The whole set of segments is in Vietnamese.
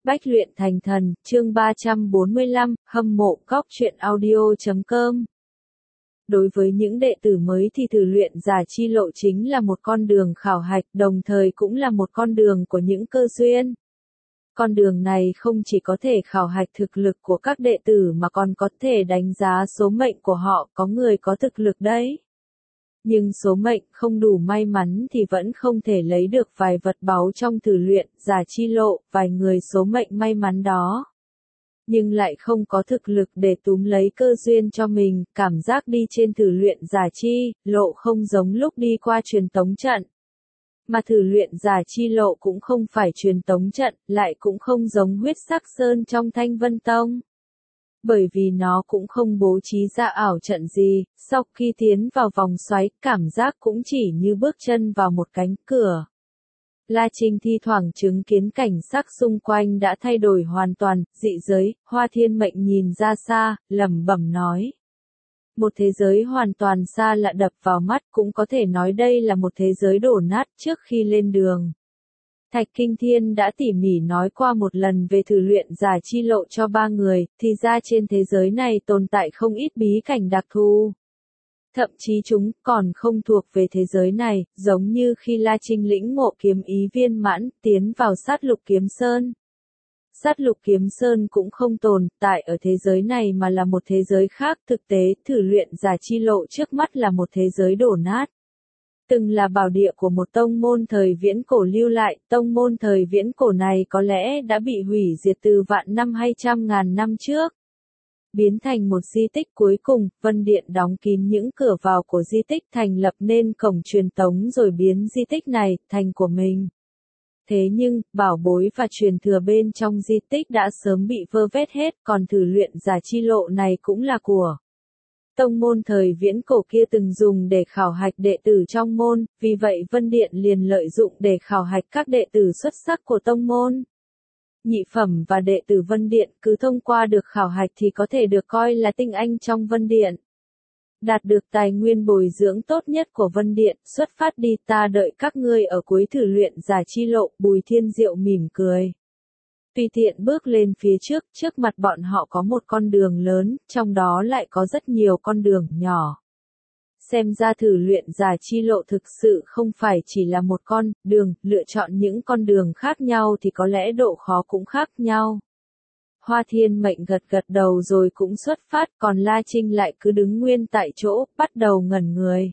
Bách luyện thành thần, chương 345, hâm mộ góc truyện audio.com. Đối với những đệ tử mới thì thử luyện giả chi lộ chính là một con đường khảo hạch, đồng thời cũng là một con đường của những cơ duyên. Con đường này không chỉ có thể khảo hạch thực lực của các đệ tử mà còn có thể đánh giá số mệnh của họ, có người có thực lực đấy. Nhưng số mệnh không đủ may mắn thì vẫn không thể lấy được vài vật báu trong thử luyện giả chi lộ, vài người số mệnh may mắn đó. Nhưng lại không có thực lực để túm lấy cơ duyên cho mình, cảm giác đi trên thử luyện giả chi lộ không giống lúc đi qua truyền tống trận. Mà thử luyện giả chi lộ cũng không phải truyền tống trận, lại cũng không giống huyết sắc sơn trong Thanh Vân Tông. Bởi vì nó cũng không bố trí ra ảo trận gì, sau khi tiến vào vòng xoáy, cảm giác cũng chỉ như bước chân vào một cánh cửa. La Trinh thi thoảng chứng kiến cảnh sắc xung quanh đã thay đổi hoàn toàn, dị giới, Hoa Thiên Mệnh nhìn ra xa, lẩm bẩm nói. Một thế giới hoàn toàn xa lạ đập vào mắt, cũng có thể nói đây là một thế giới đổ nát trước khi lên đường. Thạch Kinh Thiên đã tỉ mỉ nói qua một lần về thử luyện giả chi lộ cho ba người, thì ra trên thế giới này tồn tại không ít bí cảnh đặc thù. Thậm chí chúng còn không thuộc về thế giới này, giống như khi La Trinh lĩnh ngộ kiếm ý viên mãn, tiến vào sát lục kiếm sơn. Sát lục kiếm sơn cũng không tồn tại ở thế giới này mà là một thế giới khác, thực tế thử luyện giả chi lộ trước mắt là một thế giới đổ nát. Từng là bảo địa của một tông môn thời viễn cổ lưu lại, tông môn thời viễn cổ này có lẽ đã bị hủy diệt từ vạn năm hay trăm ngàn năm trước. Biến thành một di tích cuối cùng, Vân Điện đóng kín những cửa vào của di tích, thành lập nên cổng truyền tống rồi biến di tích này thành của mình. Thế nhưng, bảo bối và truyền thừa bên trong di tích đã sớm bị vơ vét hết, còn thử luyện giả chi lộ này cũng là của tông môn thời viễn cổ kia từng dùng để khảo hạch đệ tử trong môn, vì vậy Vân Điện liền lợi dụng để khảo hạch các đệ tử xuất sắc của tông môn. Nhị phẩm và đệ tử Vân Điện cứ thông qua được khảo hạch thì có thể được coi là tinh anh trong Vân Điện. Đạt được tài nguyên bồi dưỡng tốt nhất của Vân Điện, xuất phát đi, ta đợi các ngươi ở cuối thử luyện giả chi lộ. Bùi Thiên Diệu mỉm cười. Tùy tiện bước lên phía trước mặt bọn họ có một con đường lớn, trong đó lại có rất nhiều con đường nhỏ. Xem ra thử luyện giả chi lộ thực sự không phải chỉ là một con đường, lựa chọn những con đường khác nhau thì có lẽ độ khó cũng khác nhau. Hoa Thiên Mệnh gật gật đầu rồi cũng xuất phát, còn La Trinh lại cứ đứng nguyên tại chỗ, bắt đầu ngẩn người.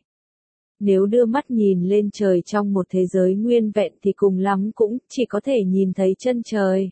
Nếu đưa mắt nhìn lên trời trong một thế giới nguyên vẹn thì cùng lắm cũng chỉ có thể nhìn thấy chân trời.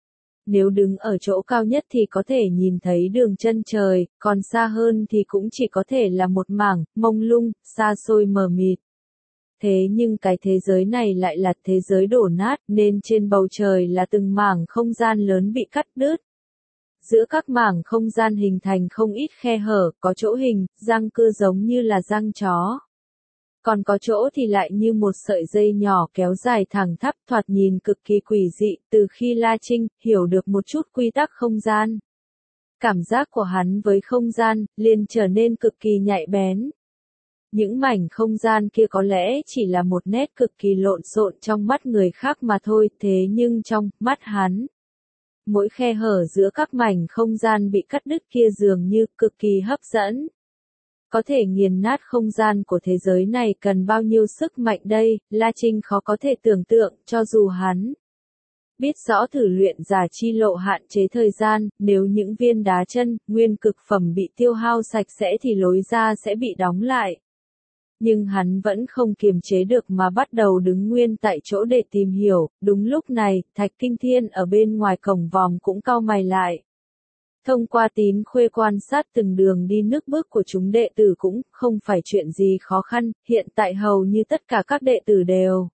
Nếu đứng ở chỗ cao nhất thì có thể nhìn thấy đường chân trời, còn xa hơn thì cũng chỉ có thể là một mảng, mông lung, xa xôi mờ mịt. Thế nhưng cái thế giới này lại là thế giới đổ nát, nên trên bầu trời là từng mảng không gian lớn bị cắt đứt. Giữa các mảng không gian hình thành không ít khe hở, có chỗ hình, răng cưa giống như là răng chó. Còn có chỗ thì lại như một sợi dây nhỏ kéo dài thẳng thắp, thoạt nhìn cực kỳ quỷ dị. Từ khi La Trinh hiểu được một chút quy tắc không gian, cảm giác của hắn với không gian liền trở nên cực kỳ nhạy bén. Những mảnh không gian kia có lẽ chỉ là một nét cực kỳ lộn xộn trong mắt người khác mà thôi, thế nhưng trong mắt hắn, mỗi khe hở giữa các mảnh không gian bị cắt đứt kia dường như cực kỳ hấp dẫn. Có thể nghiền nát không gian của thế giới này cần bao nhiêu sức mạnh đây, La Trinh khó có thể tưởng tượng, cho dù hắn biết rõ thử luyện giả chi lộ hạn chế thời gian, nếu những viên đá chân, nguyên cực phẩm bị tiêu hao sạch sẽ thì lối ra sẽ bị đóng lại. Nhưng hắn vẫn không kiềm chế được mà bắt đầu đứng nguyên tại chỗ để tìm hiểu. Đúng lúc này, Thạch Kinh Thiên ở bên ngoài cổng vòm cũng cau mày lại. Thông qua tín khuê quan sát từng đường đi nước bước của chúng đệ tử cũng không phải chuyện gì khó khăn, hiện tại hầu như tất cả các đệ tử đều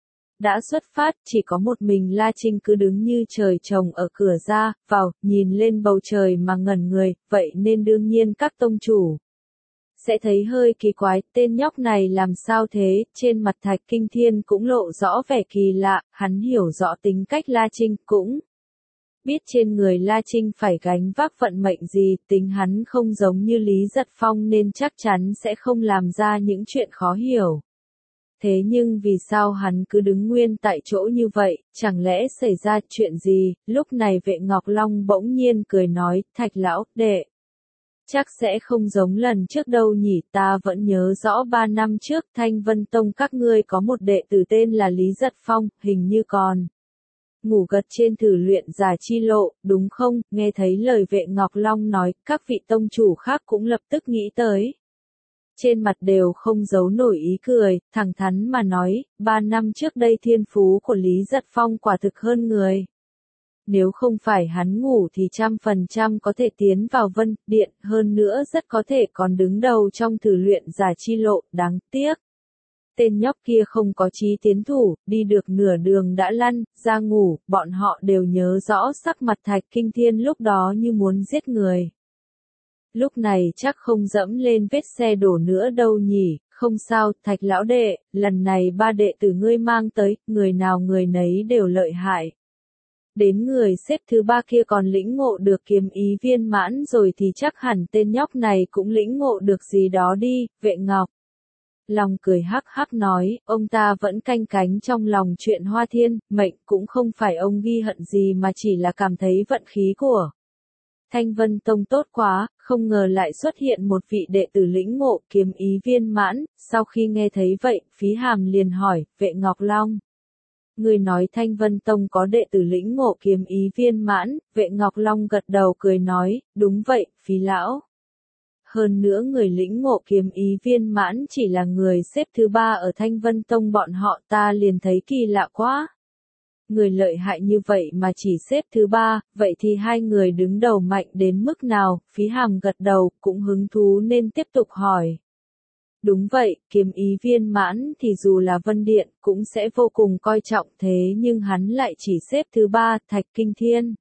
đã xuất phát, chỉ có một mình La Trinh cứ đứng như trời trồng ở cửa ra, vào, nhìn lên bầu trời mà ngẩn người, vậy nên đương nhiên các tông chủ sẽ thấy hơi kỳ quái, tên nhóc này làm sao thế, trên mặt Thạch Kinh Thiên cũng lộ rõ vẻ kỳ lạ, hắn hiểu rõ tính cách La Trinh cũng biết trên người La Trinh phải gánh vác vận mệnh gì, tính hắn không giống như Lý Giật Phong nên chắc chắn sẽ không làm ra những chuyện khó hiểu. Thế nhưng vì sao hắn cứ đứng nguyên tại chỗ như vậy, chẳng lẽ xảy ra chuyện gì? Lúc này Vệ Ngọc Long bỗng nhiên cười nói, Thạch lão, đệ. Chắc sẽ không giống lần trước đâu nhỉ, ta vẫn nhớ rõ 3 năm trước Thanh Vân Tông các ngươi có một đệ tử tên là Lý Giật Phong, hình như còn ngủ gật trên thử luyện giả chi lộ, đúng không? Nghe thấy lời Vệ Ngọc Long nói, các vị tông chủ khác cũng lập tức nghĩ tới. Trên mặt đều không giấu nổi ý cười, thẳng thắn mà nói, 3 năm trước đây thiên phú của Lý Giật Phong quả thực hơn người. Nếu không phải hắn ngủ thì 100% có thể tiến vào Vân Điện, hơn nữa rất có thể còn đứng đầu trong thử luyện giả chi lộ, đáng tiếc. Tên nhóc kia không có chí tiến thủ, đi được nửa đường đã lăn, ra ngủ, bọn họ đều nhớ rõ sắc mặt Thạch Kinh Thiên lúc đó như muốn giết người. Lúc này chắc không dẫm lên vết xe đổ nữa đâu nhỉ, không sao, Thạch lão đệ, lần này 3 đệ tử ngươi mang tới, người nào người nấy đều lợi hại. Đến người xếp thứ 3 kia còn lĩnh ngộ được kiếm ý viên mãn rồi thì chắc hẳn tên nhóc này cũng lĩnh ngộ được gì đó đi, Vệ Ngọc Long cười hắc hắc nói, ông ta vẫn canh cánh trong lòng chuyện Hoa Thiên, mệnh cũng không phải ông ghi hận gì mà chỉ là cảm thấy vận khí của Thanh Vân Tông tốt quá, không ngờ lại xuất hiện một vị đệ tử lĩnh ngộ kiếm ý viên mãn, sau khi nghe thấy vậy, Phí Hàm liền hỏi, Vệ Ngọc Long. Người nói Thanh Vân Tông có đệ tử lĩnh ngộ kiếm ý viên mãn, Vệ Ngọc Long gật đầu cười nói, đúng vậy, Phí lão. Hơn nữa người lĩnh ngộ kiếm ý viên mãn chỉ là người xếp thứ 3 ở Thanh Vân Tông bọn họ, ta liền thấy kỳ lạ quá. Người lợi hại như vậy mà chỉ xếp thứ 3, vậy thì hai người đứng đầu mạnh đến mức nào? Phí Hàm gật đầu, cũng hứng thú nên tiếp tục hỏi. Đúng vậy, kiếm ý viên mãn thì dù là Vân Điện cũng sẽ vô cùng coi trọng, thế nhưng hắn lại chỉ xếp thứ 3, Thạch Kinh Thiên.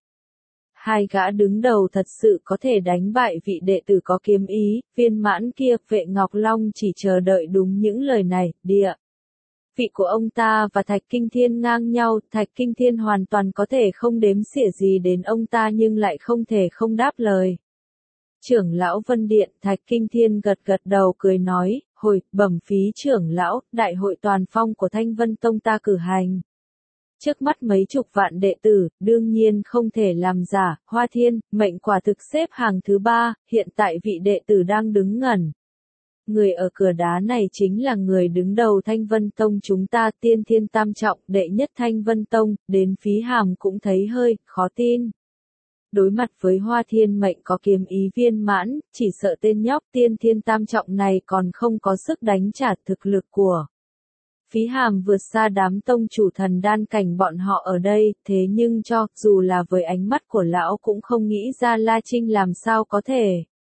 Hai gã đứng đầu thật sự có thể đánh bại vị đệ tử có kiếm ý viên mãn kia. Vệ Ngọc Long chỉ chờ đợi đúng những lời này. Địa vị của ông ta và Thạch Kinh Thiên ngang nhau, Thạch Kinh Thiên hoàn toàn có thể không đếm xỉa gì đến ông ta nhưng lại không thể không đáp lời. Trưởng lão Vân Điện, Thạch Kinh Thiên gật gật đầu cười nói, hồi, bẩm Phí trưởng lão, đại hội toàn phong của Thanh Vân Tông ta cử hành. Trước mắt mấy chục vạn đệ tử, đương nhiên không thể làm giả, Hoa Thiên, mệnh quả thực xếp hàng thứ 3, hiện tại vị đệ tử đang đứng ngẩn. Người ở cửa đá này chính là người đứng đầu Thanh Vân Tông chúng ta, Tiên Thiên Tam Trọng, đệ nhất Thanh Vân Tông, đến Phí Hàm cũng thấy hơi khó tin. Đối mặt với Hoa Thiên mệnh có kiếm ý viên mãn, chỉ sợ tên nhóc Tiên Thiên Tam Trọng này còn không có sức đánh trả thực lực của Phí Hàm vượt xa đám tông chủ thần đan cảnh bọn họ ở đây, thế nhưng dù là với ánh mắt của lão cũng không nghĩ ra La Trinh làm sao có thể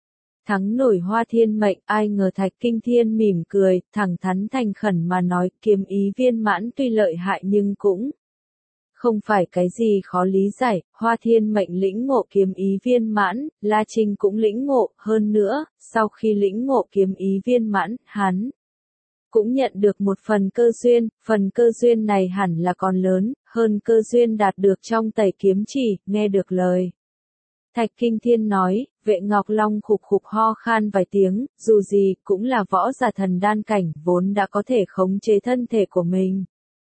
thắng nổi Hoa Thiên mệnh. Ai ngờ Thạch Kinh Thiên mỉm cười, thẳng thắn thành khẩn mà nói, kiếm ý viên mãn tuy lợi hại nhưng cũng không phải cái gì khó lý giải. Hoa Thiên mệnh lĩnh ngộ kiếm ý viên mãn, La Trinh cũng lĩnh ngộ, hơn nữa, sau khi lĩnh ngộ kiếm ý viên mãn, hắn cũng nhận được một phần cơ duyên này hẳn là còn lớn, hơn cơ duyên đạt được trong Tẩy Kiếm Chỉ. Nghe được lời Thạch Kinh Thiên nói, Vệ Ngọc Long khục khục ho khan vài tiếng, dù gì cũng là võ giả thần đan cảnh, vốn đã có thể khống chế thân thể của mình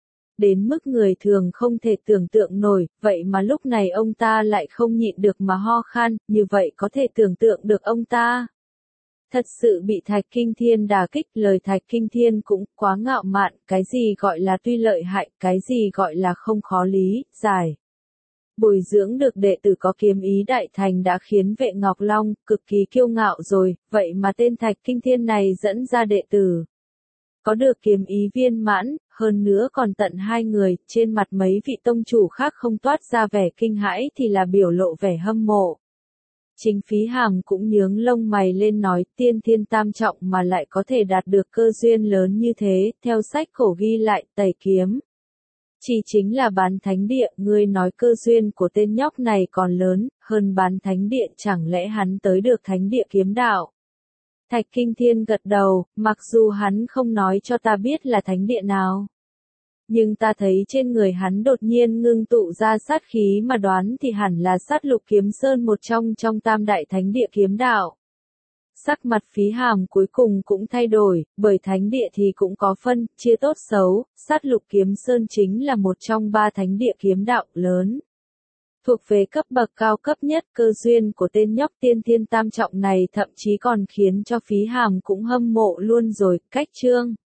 đến mức người thường không thể tưởng tượng nổi, vậy mà lúc này ông ta lại không nhịn được mà ho khan, như vậy có thể tưởng tượng được ông ta thật sự bị Thạch Kinh Thiên đả kích. Lời Thạch Kinh Thiên cũng quá ngạo mạn, cái gì gọi là tuy lợi hại, cái gì gọi là không khó lý giải. Bồi dưỡng được đệ tử có kiếm ý đại thành đã khiến Vệ Ngọc Long cực kỳ kiêu ngạo rồi, vậy mà tên Thạch Kinh Thiên này dẫn ra đệ tử có được kiếm ý viên mãn, hơn nữa còn tận 2 người, trên mặt mấy vị tông chủ khác không toát ra vẻ kinh hãi thì là biểu lộ vẻ hâm mộ. Chính Phí Hàm cũng nhướng lông mày lên nói, Tiên Thiên Tam Trọng mà lại có thể đạt được cơ duyên lớn như thế, theo sách cổ ghi lại, Tẩy Kiếm Chỉ chính là bán thánh địa, ngươi nói cơ duyên của tên nhóc này còn lớn hơn bán thánh địa, chẳng lẽ hắn tới được thánh địa kiếm đạo? Thạch Kinh Thiên gật đầu, mặc dù hắn không nói cho ta biết là thánh địa nào, nhưng ta thấy trên người hắn đột nhiên ngưng tụ ra sát khí mà đoán thì hẳn là Sát Lục Kiếm Sơn, một trong tam đại thánh địa kiếm đạo. Sắc mặt Phí Hàm cuối cùng cũng thay đổi, bởi thánh địa thì cũng có phân, chia tốt xấu, Sát Lục Kiếm Sơn chính là một trong 3 thánh địa kiếm đạo lớn. Thuộc về cấp bậc cao cấp nhất, cơ duyên của tên nhóc tiên thiên tam trọng này thậm chí còn khiến cho Phí Hàm cũng hâm mộ luôn rồi. Cách chương